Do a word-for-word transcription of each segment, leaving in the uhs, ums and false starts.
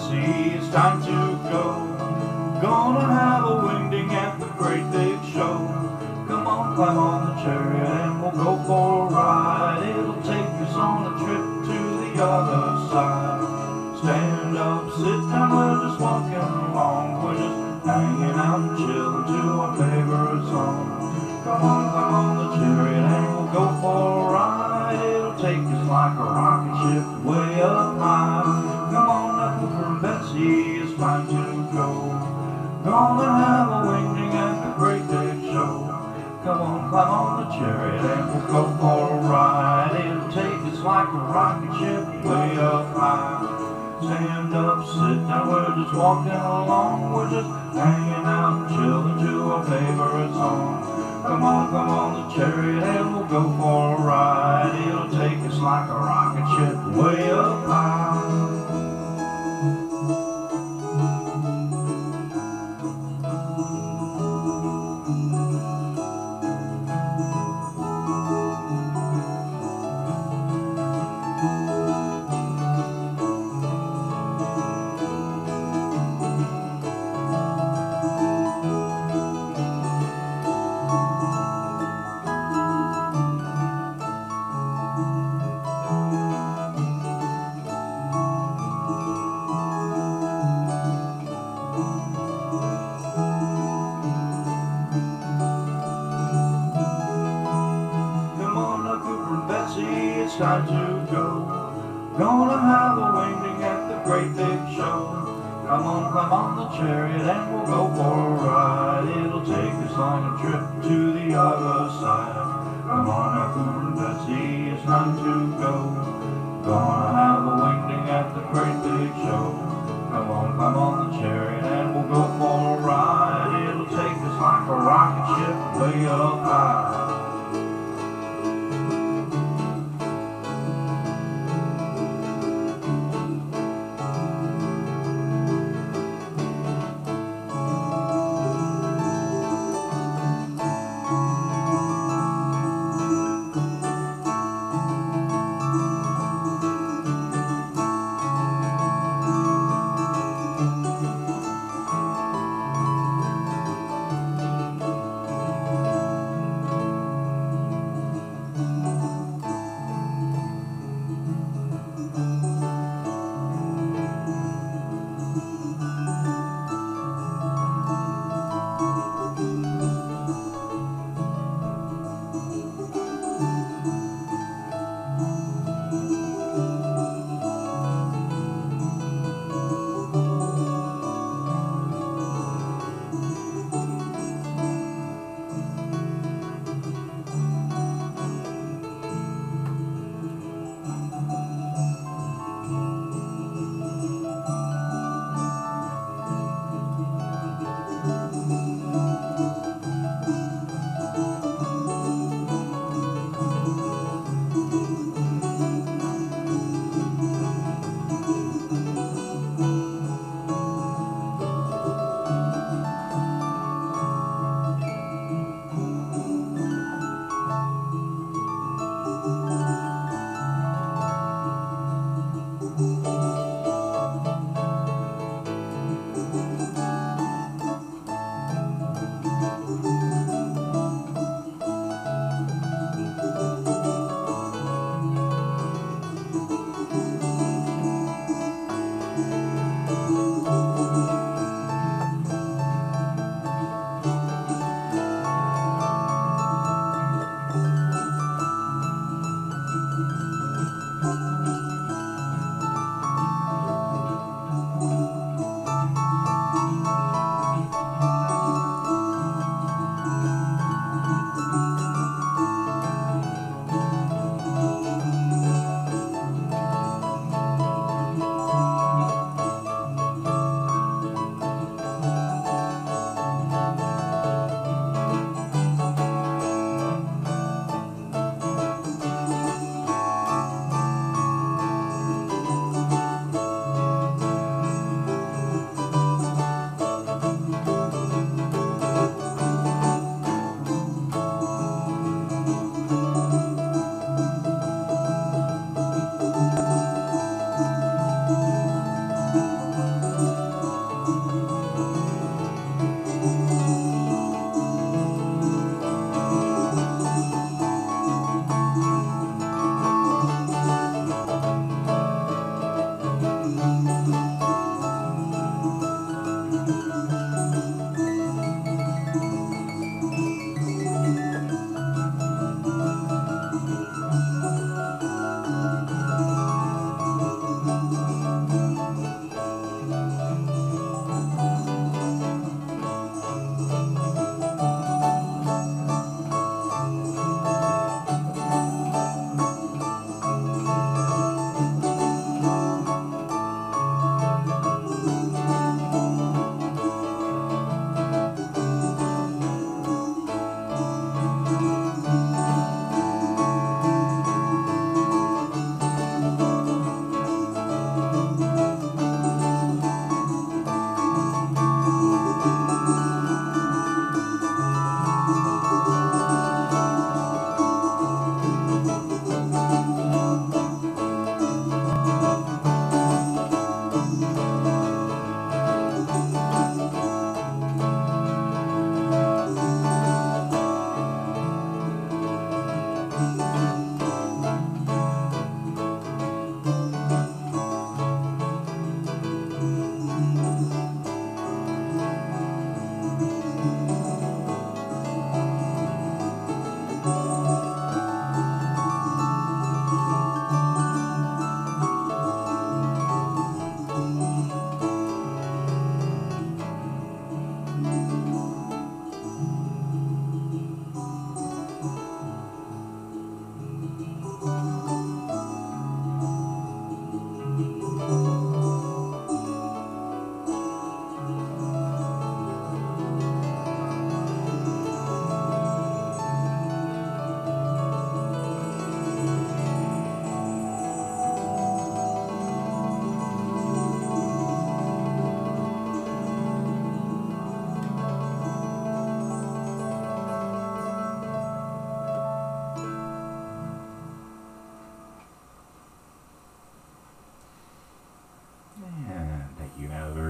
Betsy, it's time to go. Gonna have a wingding at the great big show. Come on, climb on the chariot and we'll go for a ride. It'll take us on a trip to the other side. Stand up, sit down, we're just walking along. We're just hanging out and chilling to our favorite song. Come on, climb on the chariot and we'll go for a ride. It'll take us like a rocket ship way up high. Come on now, Cooper and Betsy, it's time to go. Gonna have a wingding at the great big show. Come on, climb on the chariot and we'll go for a ride. It'll take us like a rocket ship way up high. Stand up, sit down, we're just walking along. We're just hanging out and chilling to our favorite song. Come on, come on the chariot and we'll go for a ride. It'll take us like a rocket ship way up high. It's time to go. Gonna have a wingding at the great big show. Come on, climb on the chariot and we'll go for a ride. It'll take us on a trip to the other side. Come on now, Cooper and Betsy, it's time to go. Gonna have a wingding at the great big show. Come on, climb on the chariot and we'll go for a ride. It'll take us like a rocket ship way up high.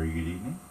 very good evening.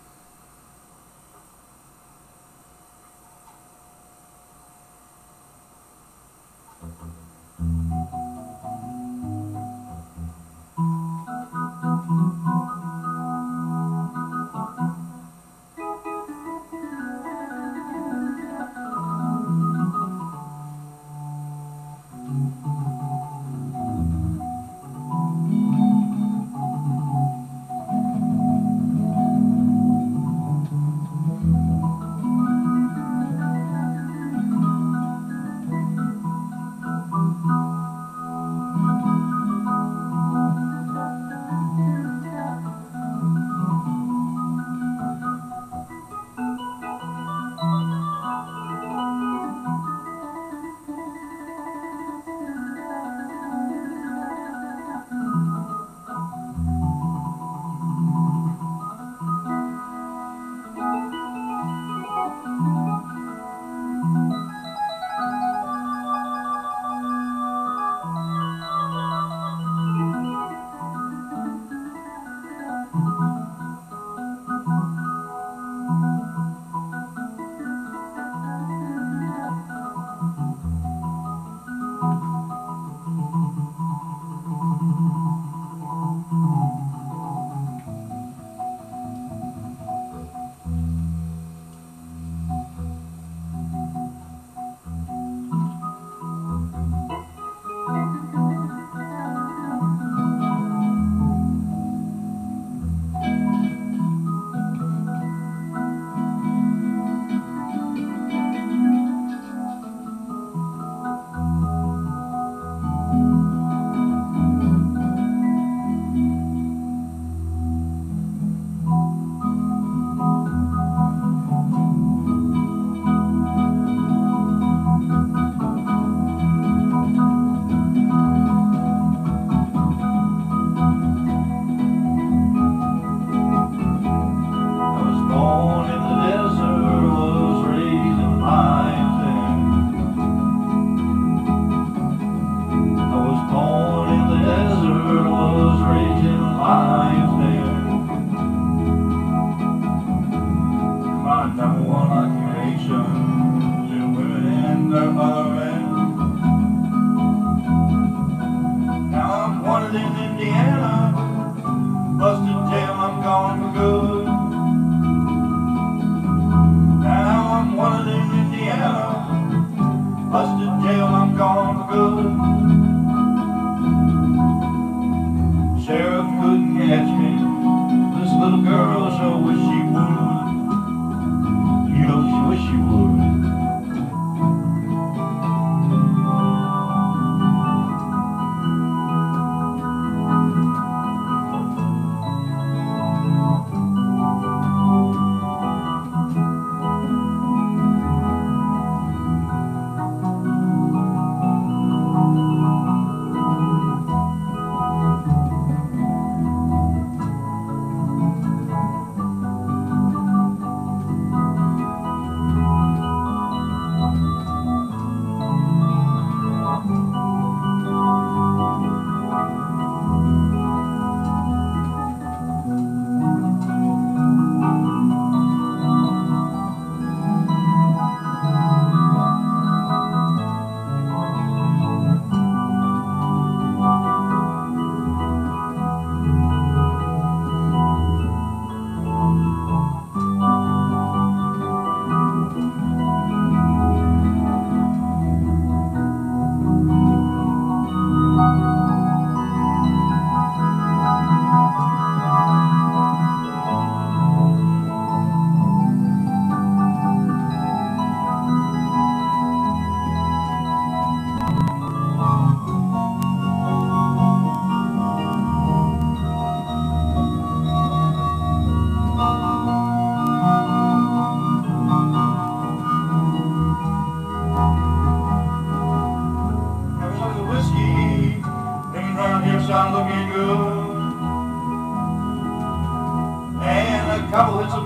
couple hits of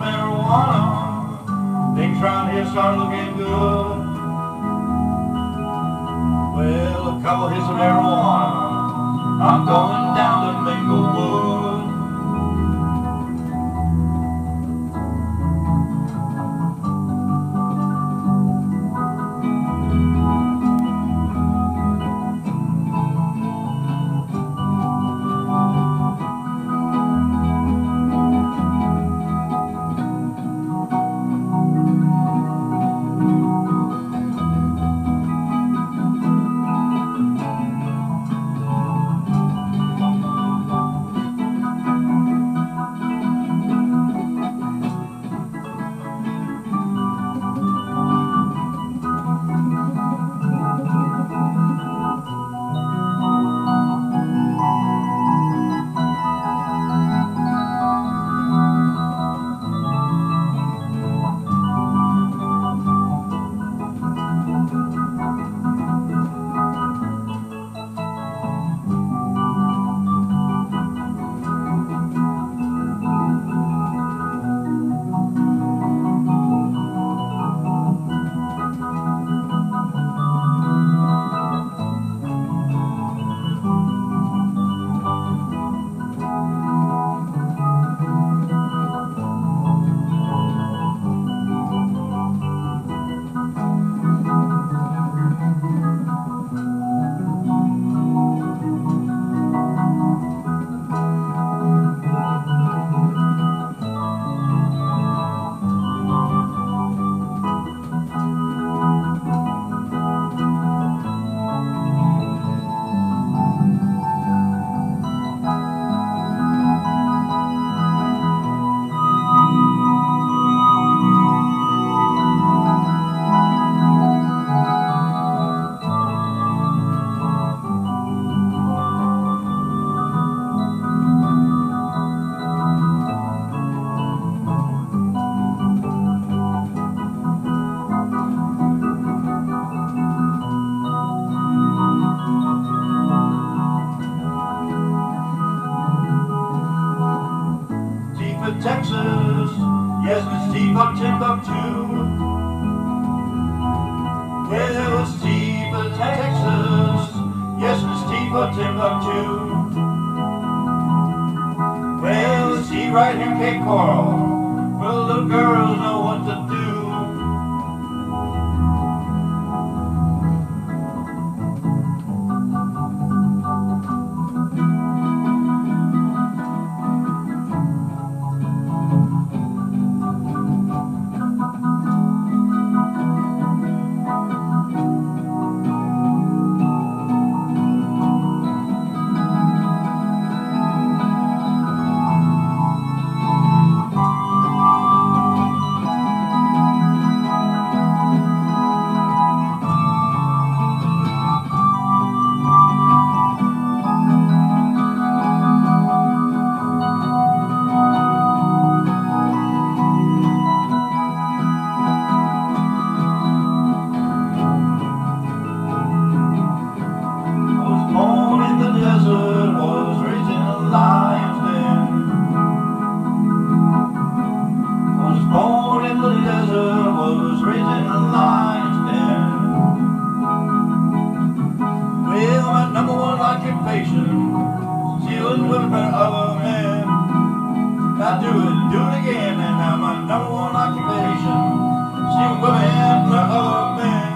marijuana, things round here start looking good. Well, a couple hits of marijuana, I'm going down to Minglewood. Texas. Yes, Miss Steve of Timbuktu. Well, Steve of Texas. Yes, Miss Steve of Timbuktu. Well, Steve right here in Cape Coral. Well, little girls know what to do. Stealing women from other men. I do it, do it again, and now my number one occupation, stealing women from other men.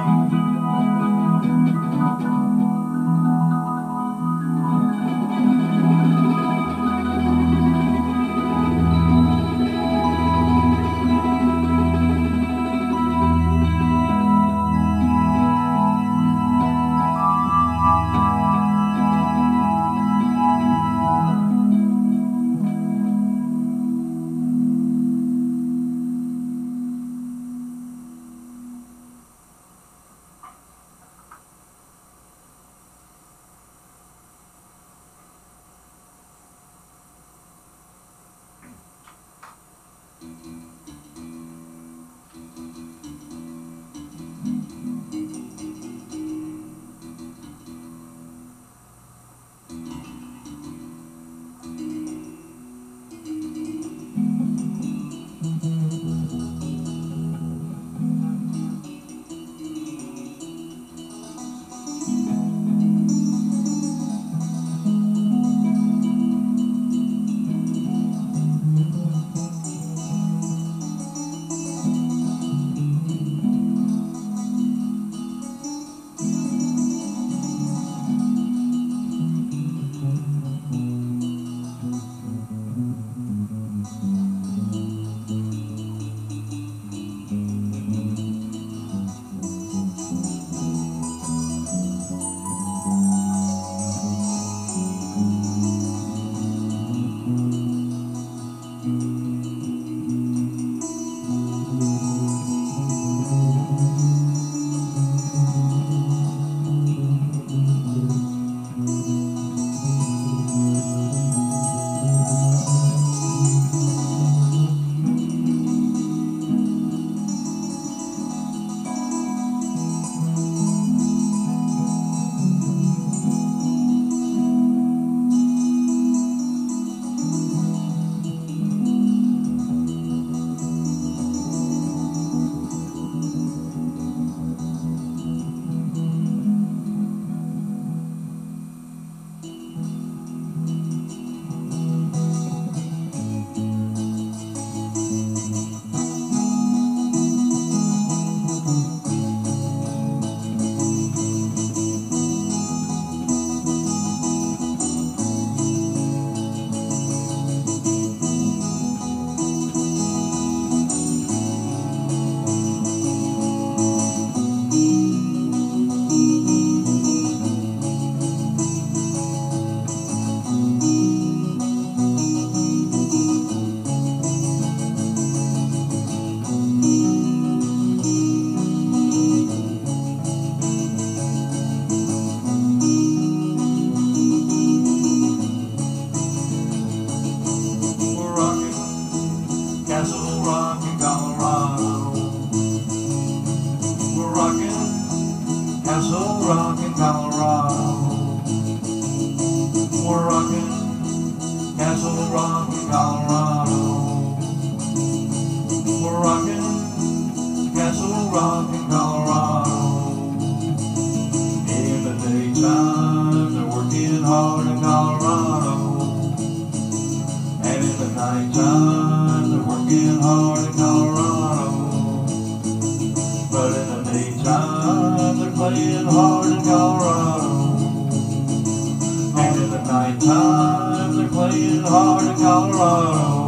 night time they're working hard in Colorado, but in the daytime they're playing hard in Colorado. And in the night time they're playing hard in Colorado.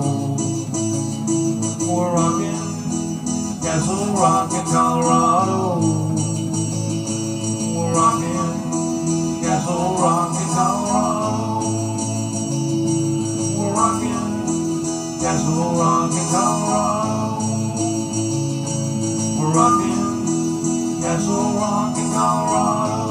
We're rocking Castle Rock in Colorado. We're rocking Castle Rock in Colorado. We're rocking Castle Rock in Colorado. We're rocking Castle Rock in Colorado.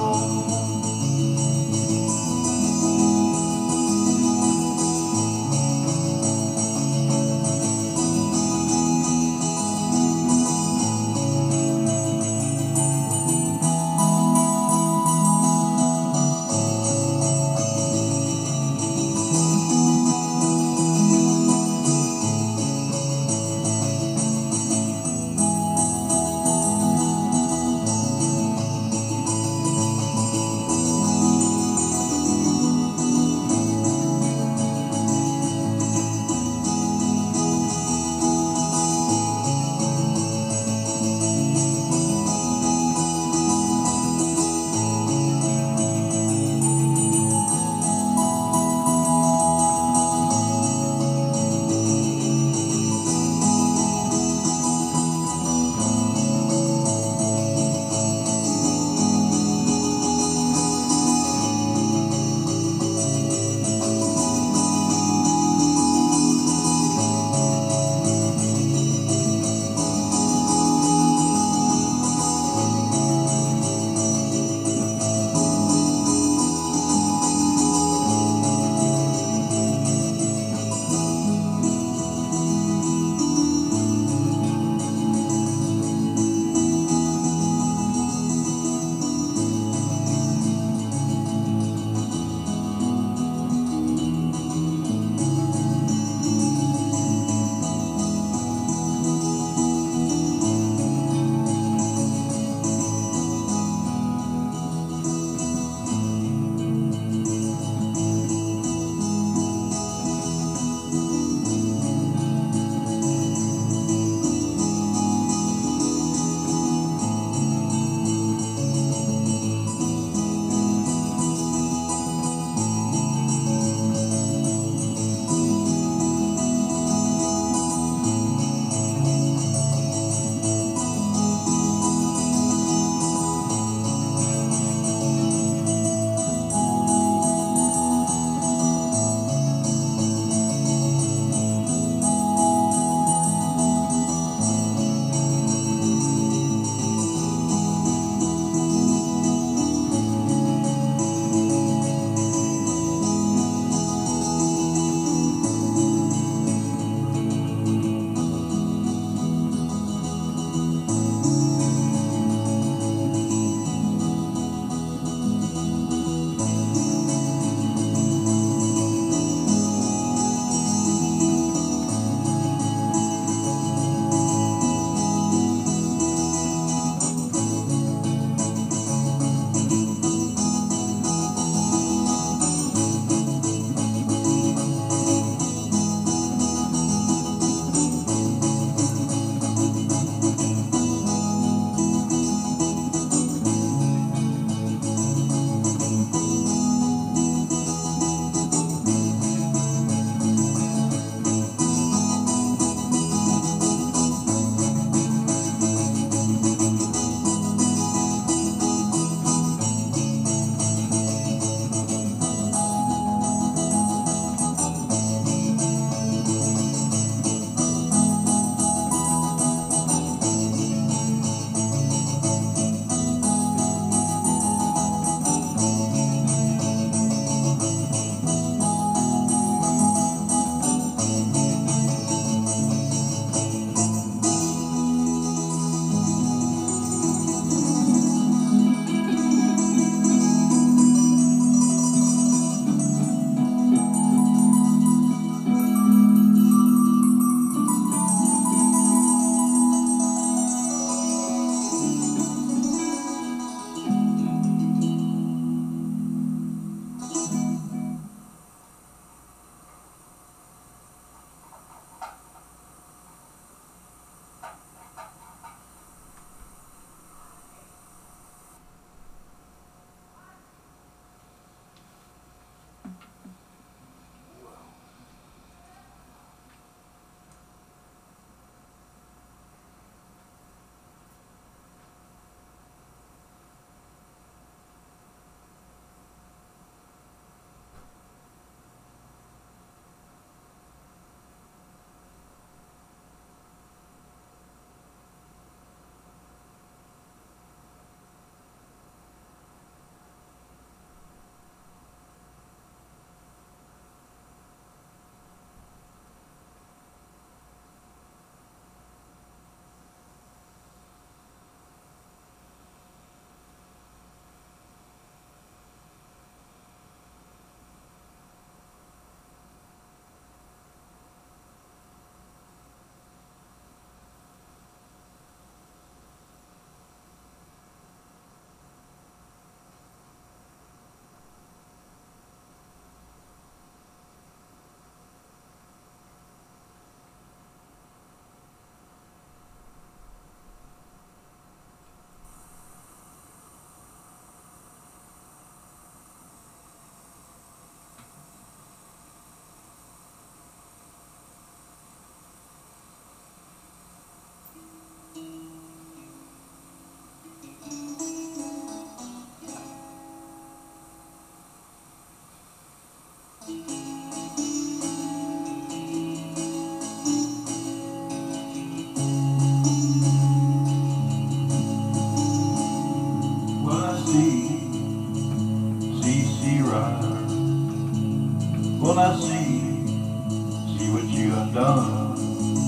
done.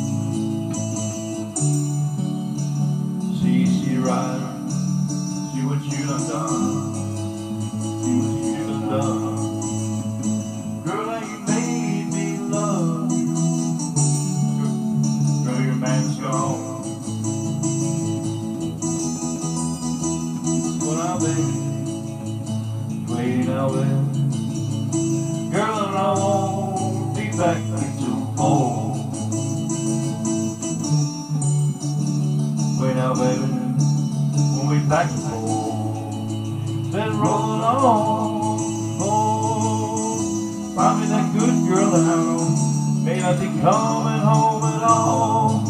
See, see, rider, see what you done done. See what you done done. Girl, now you made me love you. Girl, your man's gone. Well, now, baby, wait now, baby. Girl, and I won't be back until fall. Wait now, baby, when we back to fall. Then rolling on, oh, find me that good girl now. May not be coming home at all.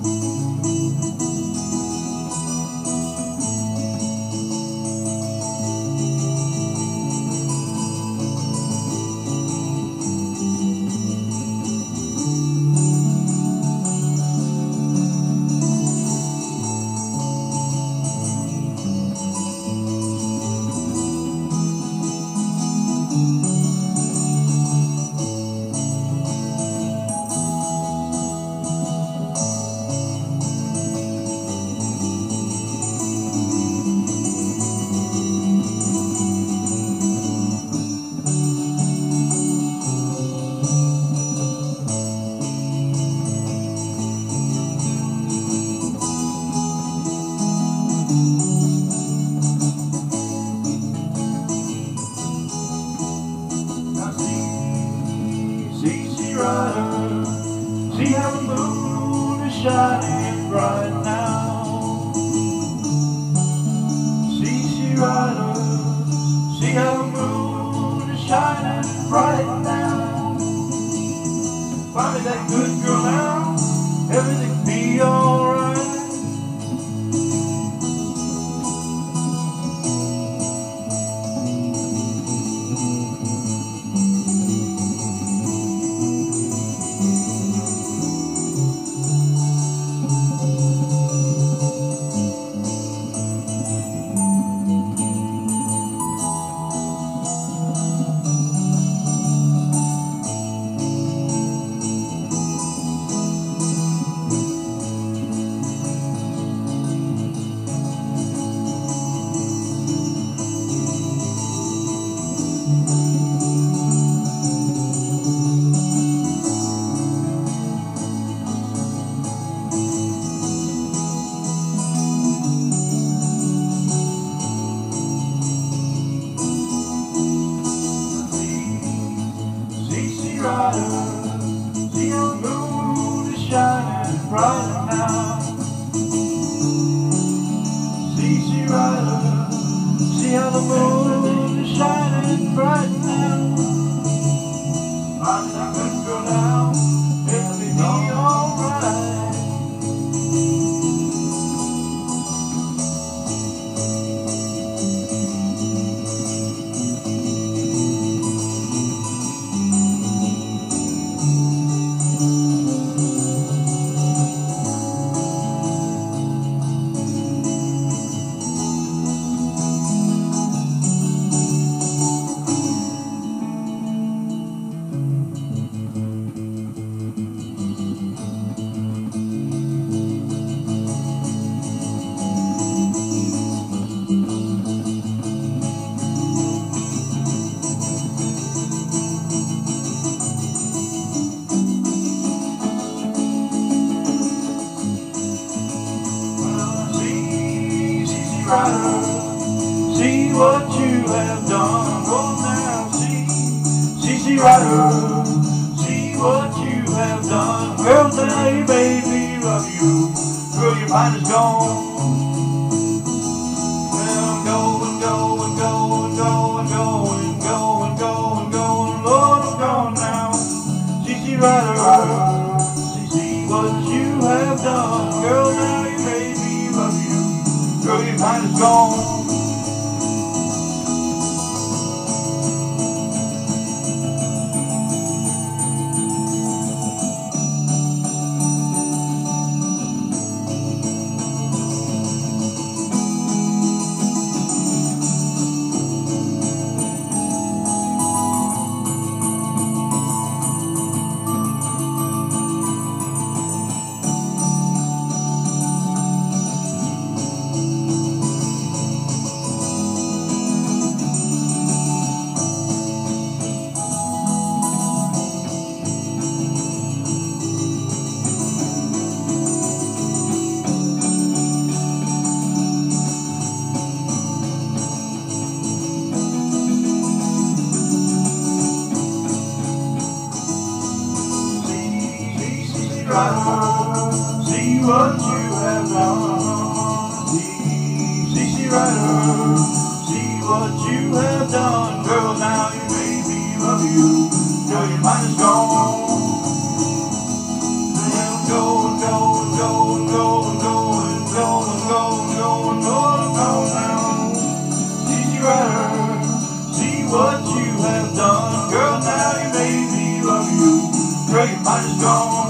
See how the moon is shining bright now. See, see, rider, see how the moon is shining bright now. Find me that good girl now, everything be alright. See how the moon is shining bright now. See, see, rider, see how the moon is shining bright now. I'm not good girl now, it'll be alright. Rider, see what you have done. Oh, now see, see, see, rider, see what you have done. Girl, today, baby, love you. Girl, your mind is gone. Well, I'm going, going, going, going, going, going, going, going. Lord, I'm gone now. See, see, rider, see, see what you have done. Girl, now your baby love you. Girl, your mind is gone. Rider, see what you have done. See, C C Rider, see what you have done. Girl, now you made me love you, girl, your mind is gone. And go, and go, and go, and go, and go, and go, and go, and go, and go, and go now. C C Rider, see what you have done. Girl, now you made me love you, girl, your mind is gone.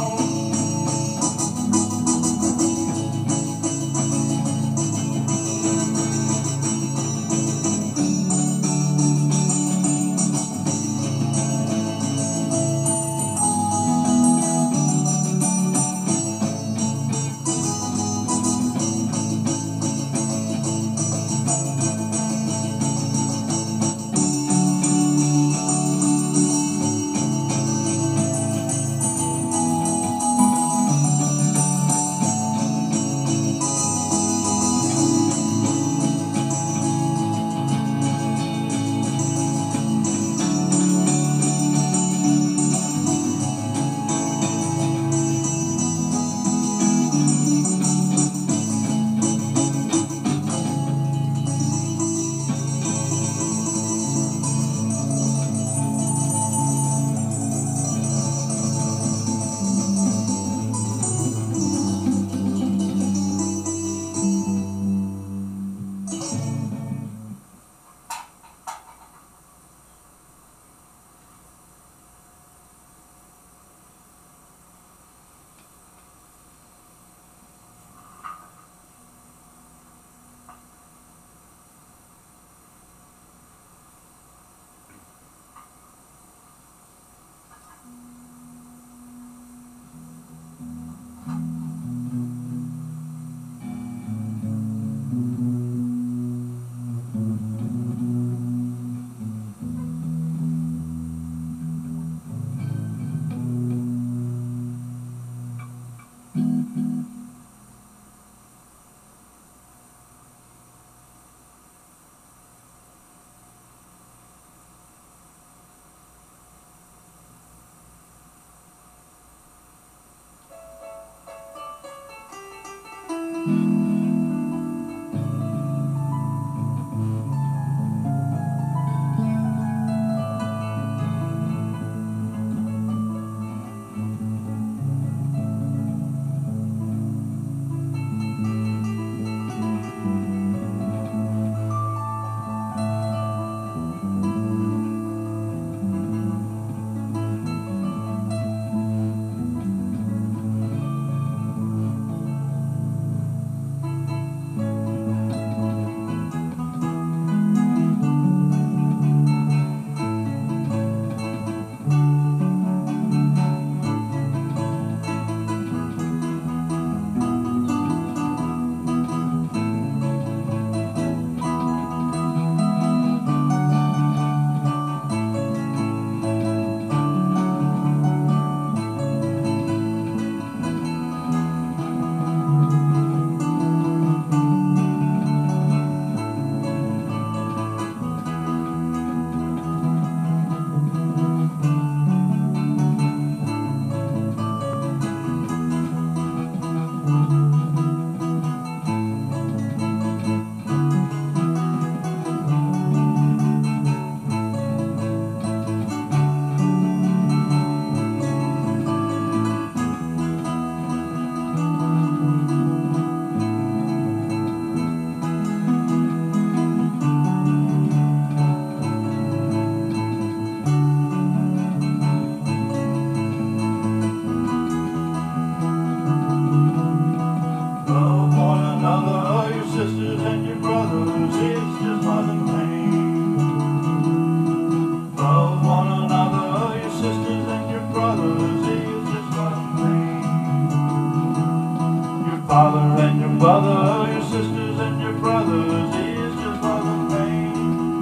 father and your mother, your sisters and your brothers is just love and pain.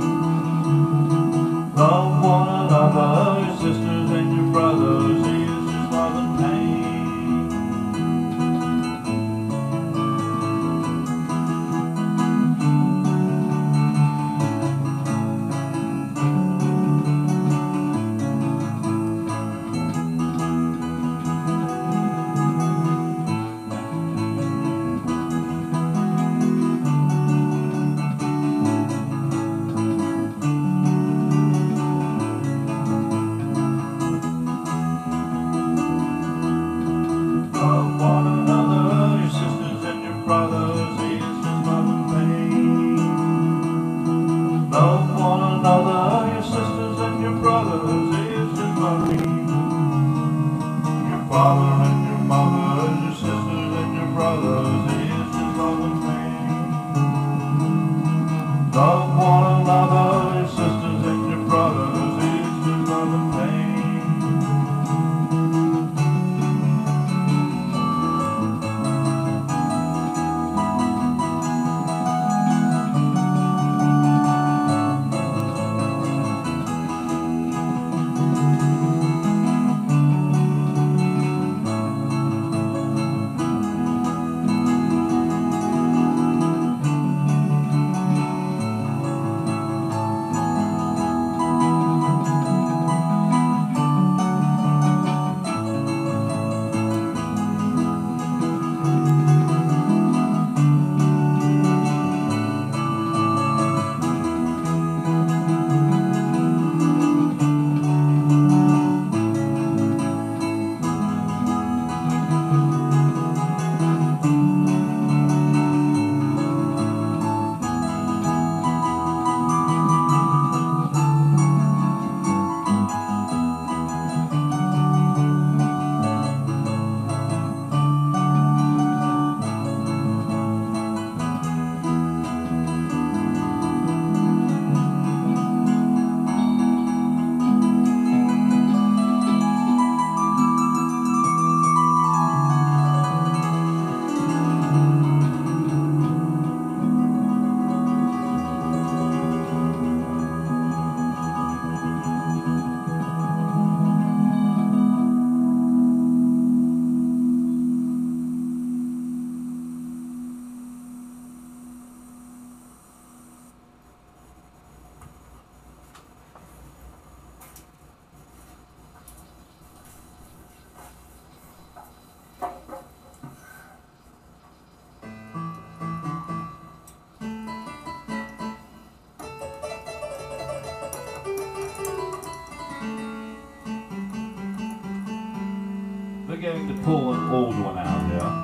Love one another, your sisters and your brothers is just love and pain. mamas, your sisters, and your brothers. It's just love and pain. Love one another, your sisters and your brothers. It's just love and pain. Forgetting to pull an old one out here.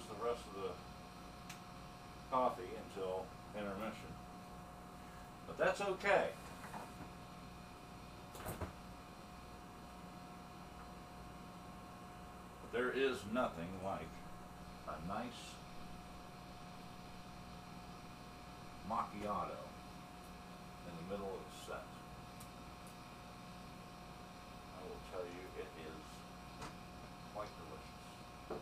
us the rest of the coffee until intermission. But that's okay. There is nothing like a nice macchiato in the middle of the set. I will tell you, it is quite delicious.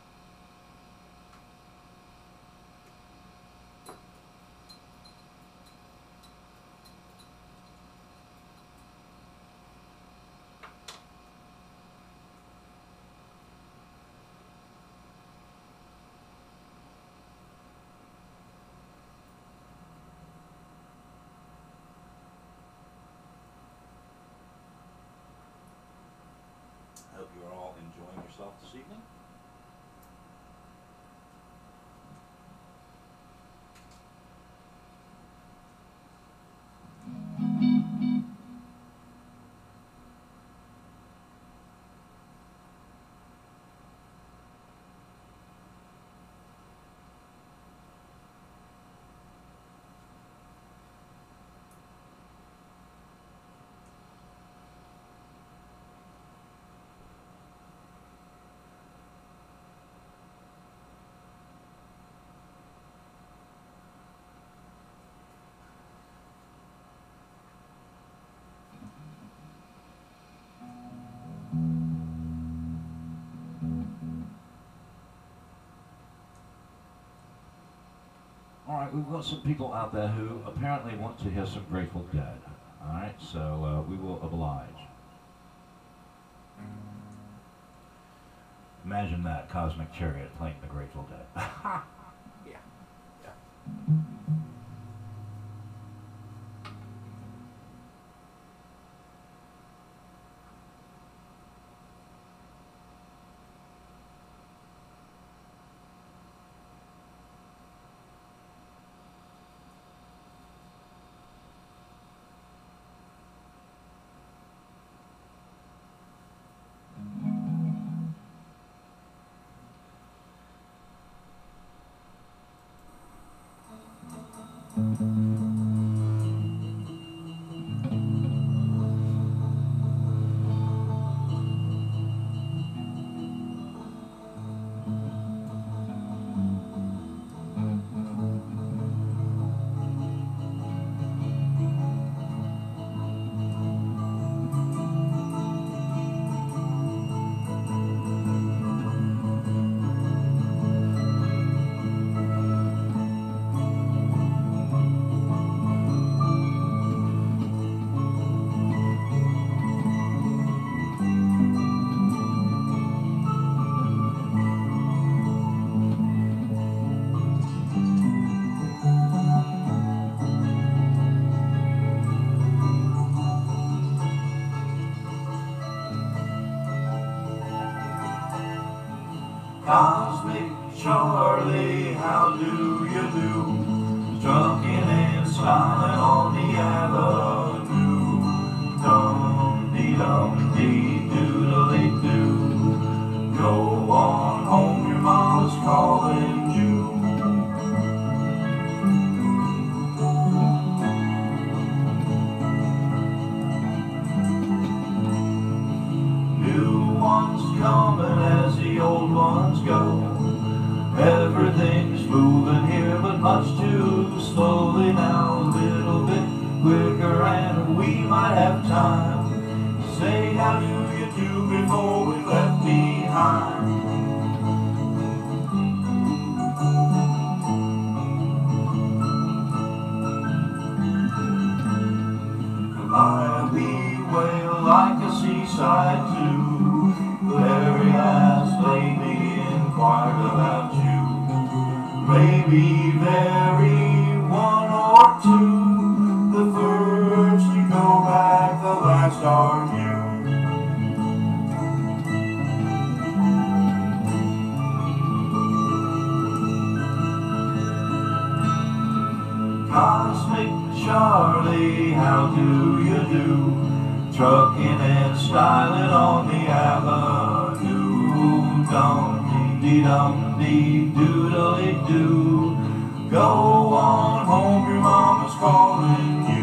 I hope you're all enjoying yourself this evening. Alright, we've got some people out there who apparently want to hear some Grateful Dead. Alright, so uh, we will oblige. Imagine that, Cosmic Chariot playing the Grateful Dead. Yeah. Yeah. Cosmic Charlie, how do you do? Trucking and smiling on the avenue. Dum-dee-dum-dee-doodly-doo. Go on home, your mama's calling you. New ones coming as the old ones go. Everything's moving here, but much too slowly now. A little bit quicker and we might have time to say how do you do before we left behind. Miami wail like a seaside too. Very last lady inquired about you. Maybe very one or two. The first to go back, the last are you. Cosmic Charlie, how do you do? Trucking and styling on the avenue. Don't dee-dum-dee, doodly-doo. Go on home, your mama's calling you.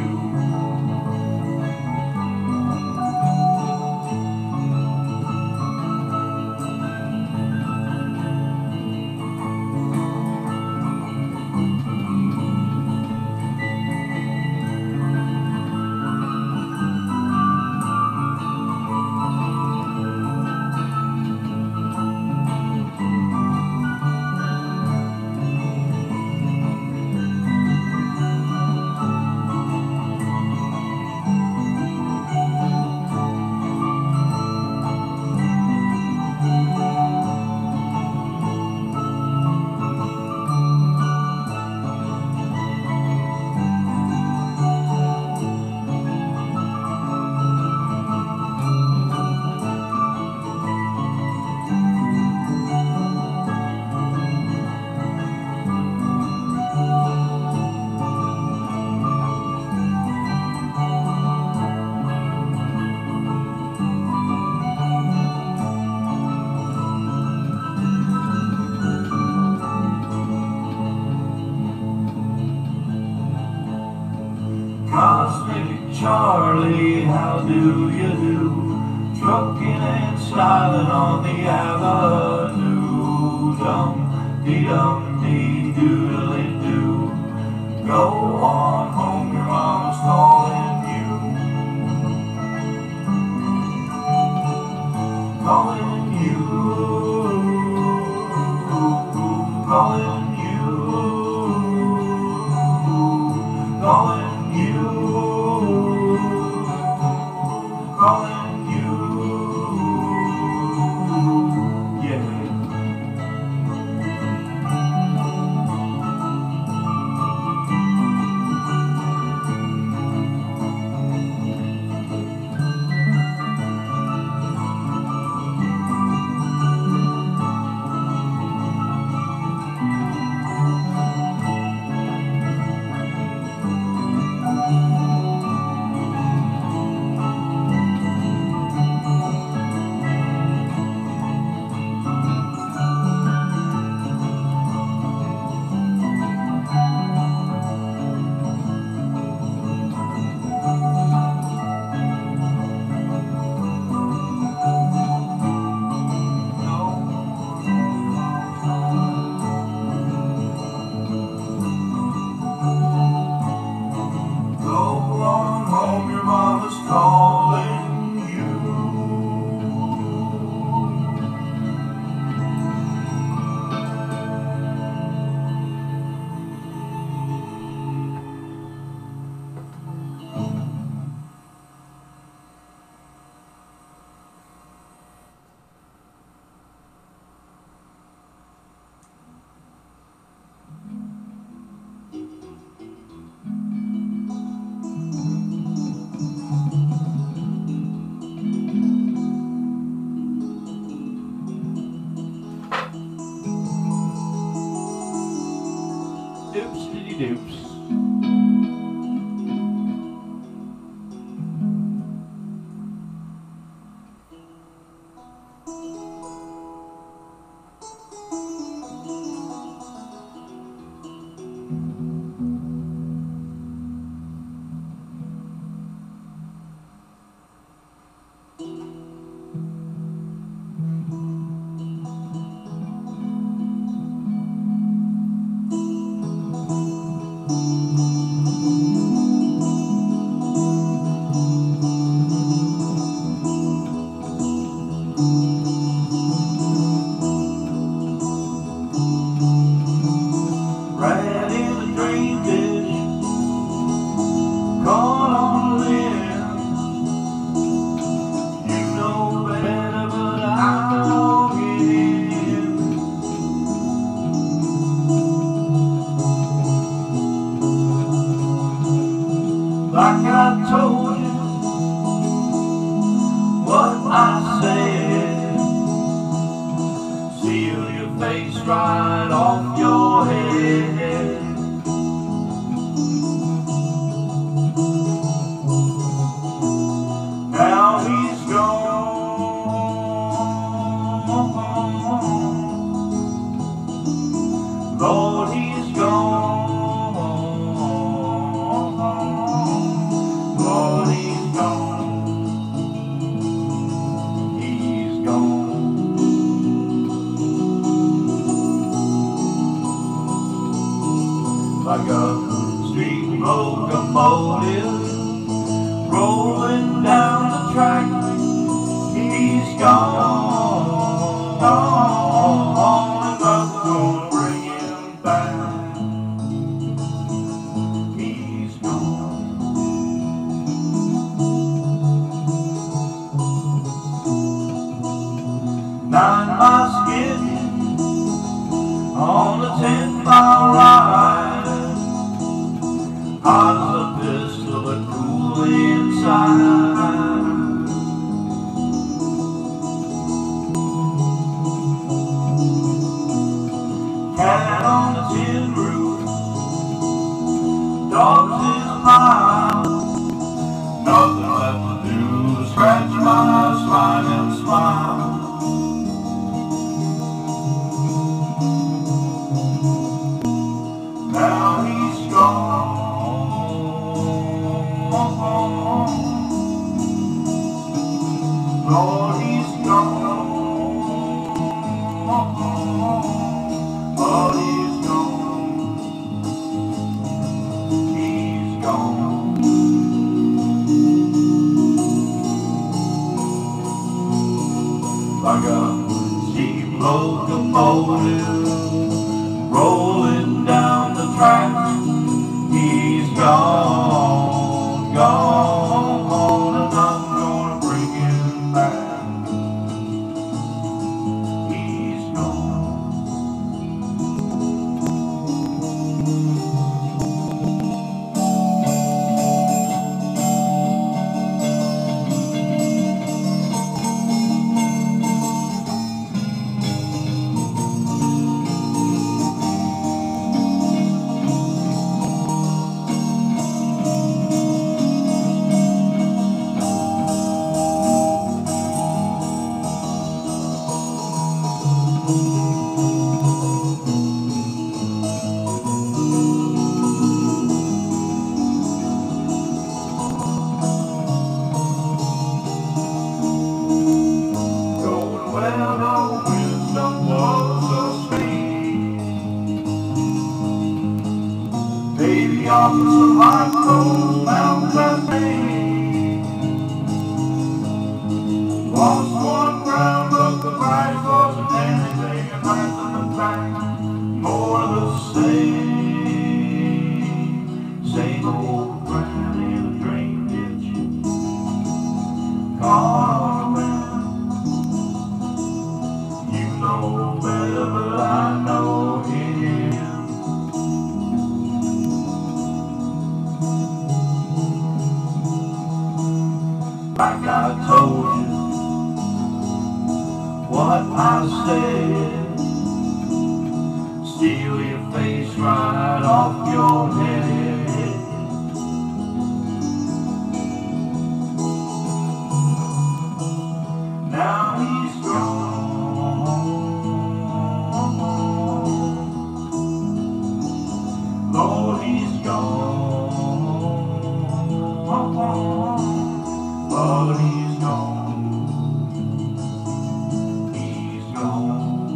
Cosmic Charlie, how do you do? Trucking and styling on the avenue. Dum-dee-dum-dee, doodly-doo. Go on home, your mama's calling you. Calling you. Calling you. Calling you, calling you, yeah. Calling you. Doops diddy doops. Rat in a drain dish, caught on a limb. You know better, but I'll get in. Like I told you what I said, seal your face right off your head. Now he's gone. rolling down the track. He's gone, gone, and nothing's gonna bring him back. He's gone. Nine miles skidding on a ten mile ride, hot as a pistol but cool inside. Cat on the tin roof, dogs in a mile, nothing left to do but scratch my spine and smile. Now he's gone, Lord, he's gone, Lord, he's gone, he's gone. Like a steam locomotive rolling down the track, he's gone, gone, and nothing's gonna bring him back. He's gone. Well, no wisdom was so sweet. Baby offers some hot cold mountains and rain. Lost one round, but the price wasn't anything. And right to the back, more of the same. Same old ground in a drain ditch. Caught around. You know better, but I know him. Like I told you what I said, steal your face right off your head. Now he's gone, Lord, he's gone, Lord, he's gone, he's gone.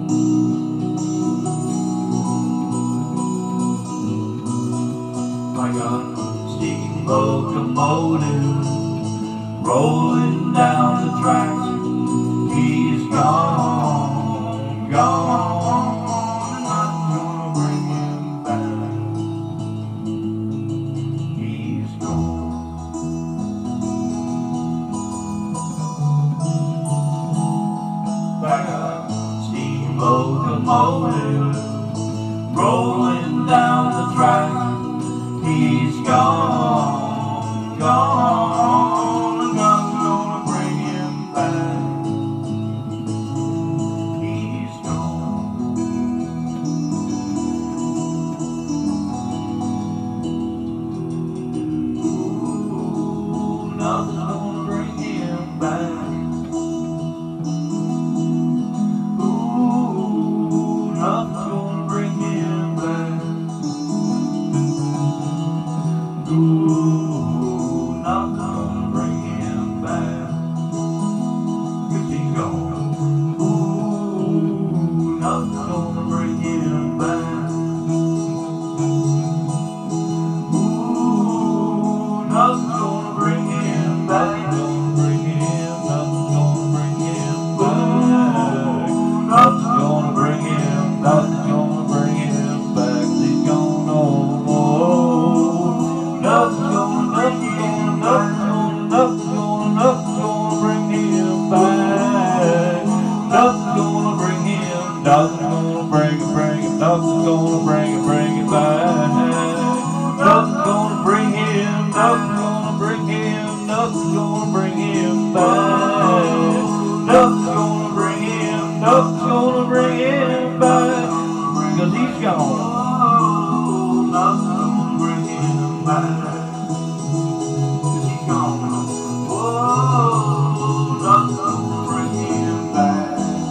Like a steam locomotive rolling down the tracks, he's gone, gone, and I'm gonna bring him back. He's gone. Like a steam locomotive rolling down the track, he's gone, gone, and I'm gonna bring him back. nothing's gonna, nothing's gonna, nothing's gonna, nothing's gonna bring him back. Nothing's gonna bring him, nothing's gonna bring him, bring him, nothing's gonna bring him, bring him back. Nothing's gonna bring him, nothing's gonna bring him, nothing's gonna bring him back. Nothing's gonna bring him, nothing's gonna bring him back. Cause he's gone. Nothing's gonna bring him back. Cause he's gone. Whoa, nothing's gonna bring him back.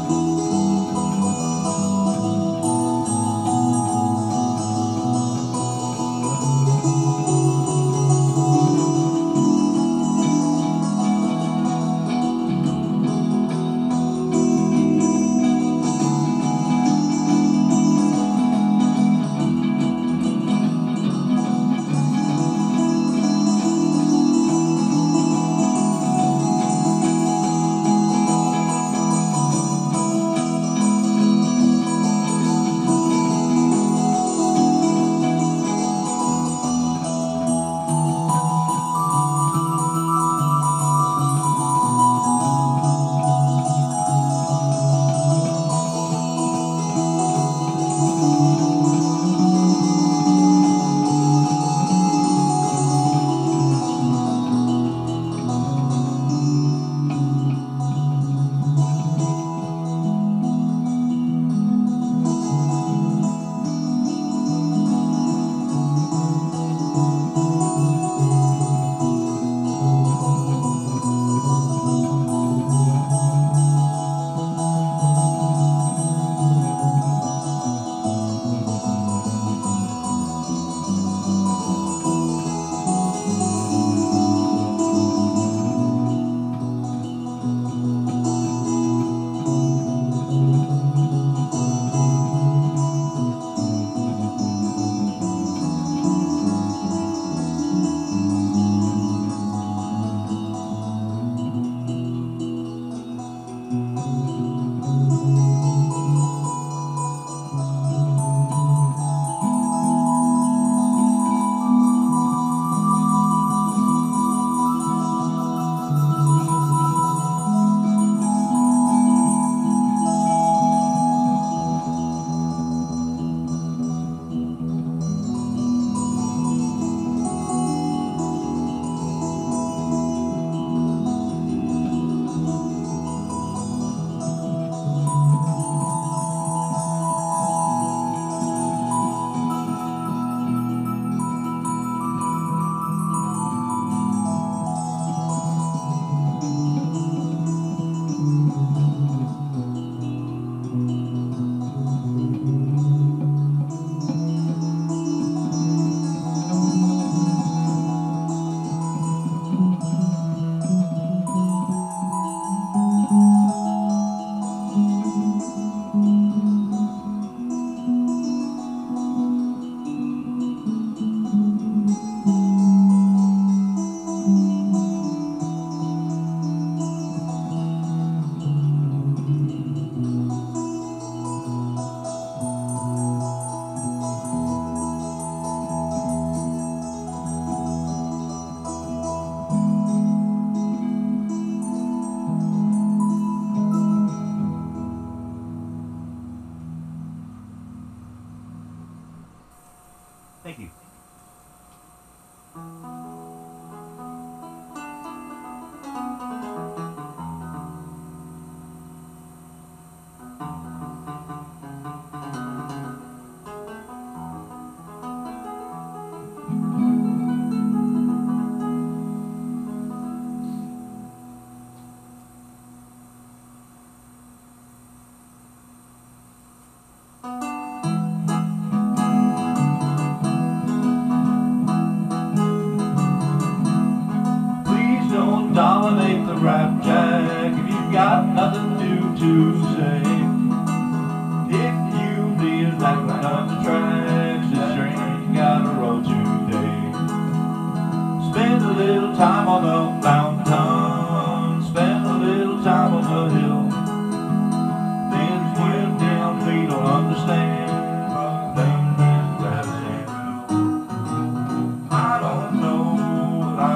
Thank you. Dominate the rap jack if you've got nothing new to say. If you feel like we're on the tracks, this train gotta roll today. Spend a little time on the mountain, spend a little time on the hill. Things went down, we don't understand, but things went down. I don't know, but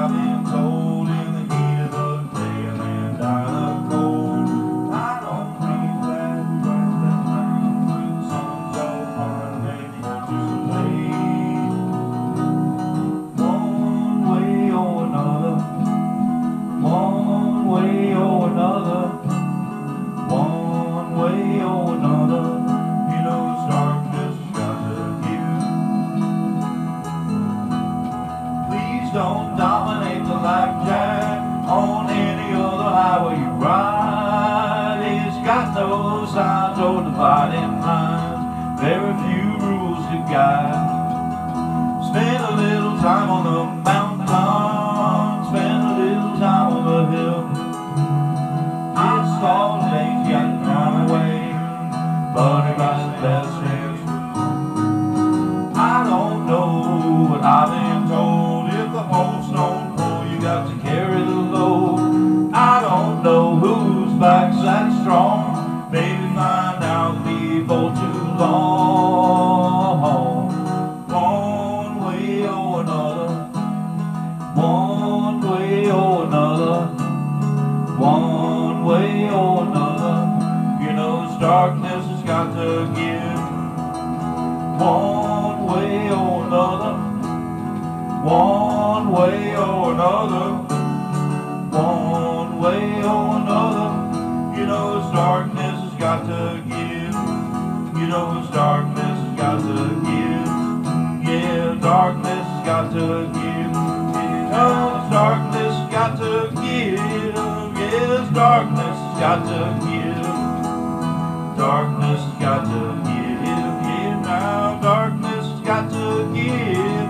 writing lines, very few rules to guide. Spend a little time on the mountain top, spend a little time on the hill. It's all days got run away, but everybody's best friends. I don't know, but I've been told if the horse don't pull, you got to carry the load. I don't know whose back's that strong, maybe find out before too long. One way or another, one way or another, one way or another, you know this darkness has got to give. One way or another, one way or another, one way or another, you know this darkness has got to give. You know this darkness has got to give. Yeah, darkness has got to give. You know this darkness has got to give. Yes, darkness has got to give. Darkness has got to give. Yeah, now darkness has got to give.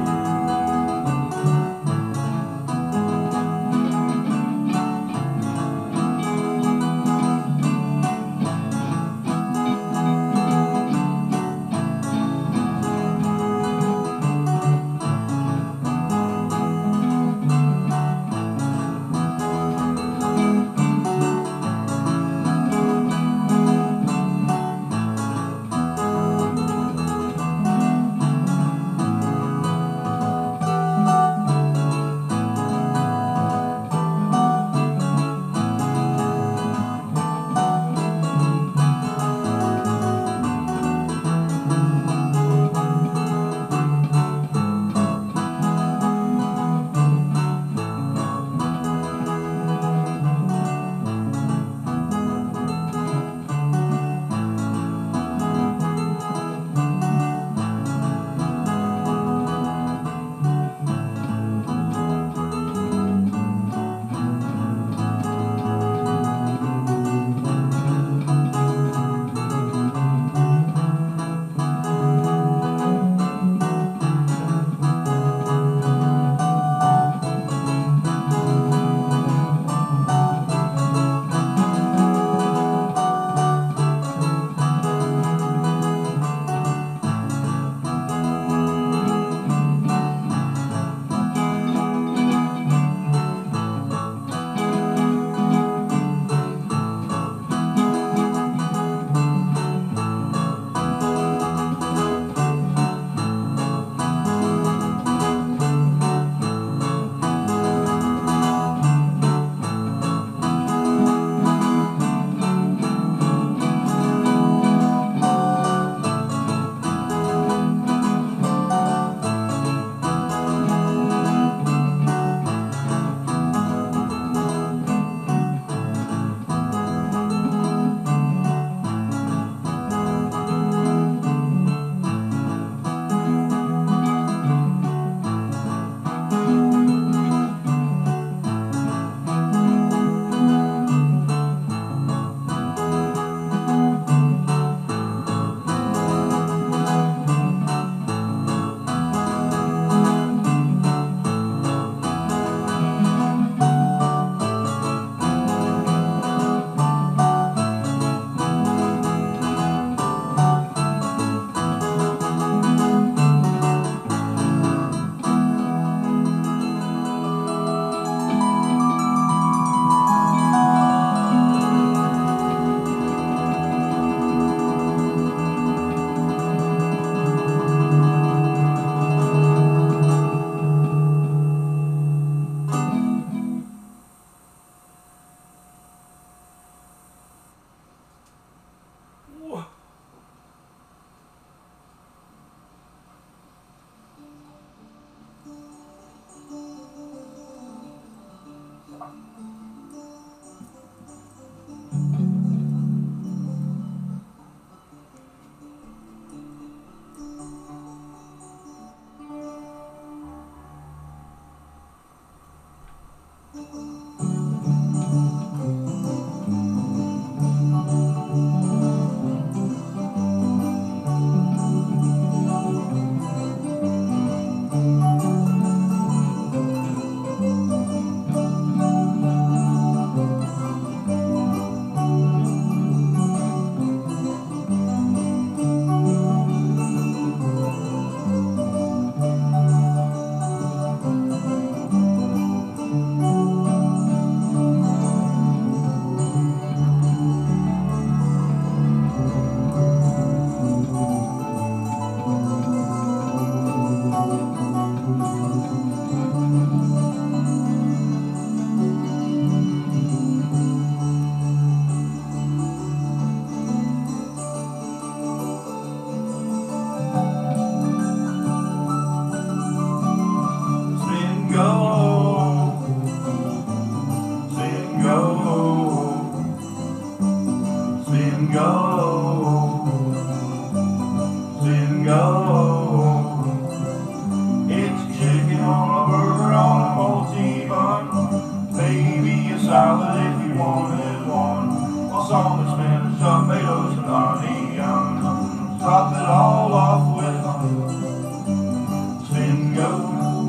salad if you wanted one. While some spinach, tomatoes, and onions. Top it all off with a spin go.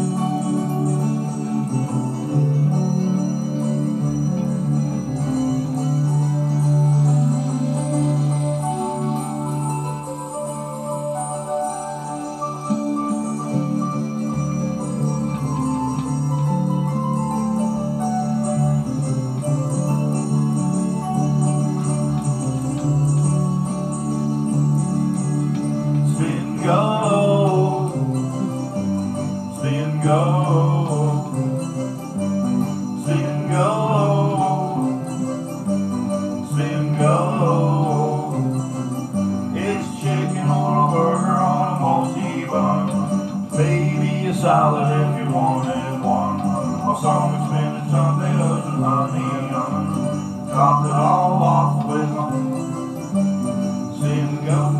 Go, spin go, spin go, spin go. It's chicken or a burger on a multi bun. Baby, a salad if you wanted one. Or some spinach, tomatoes, and onions. Top it all off with a spin go.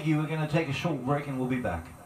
thank you. We're going to take a short break and we'll be back.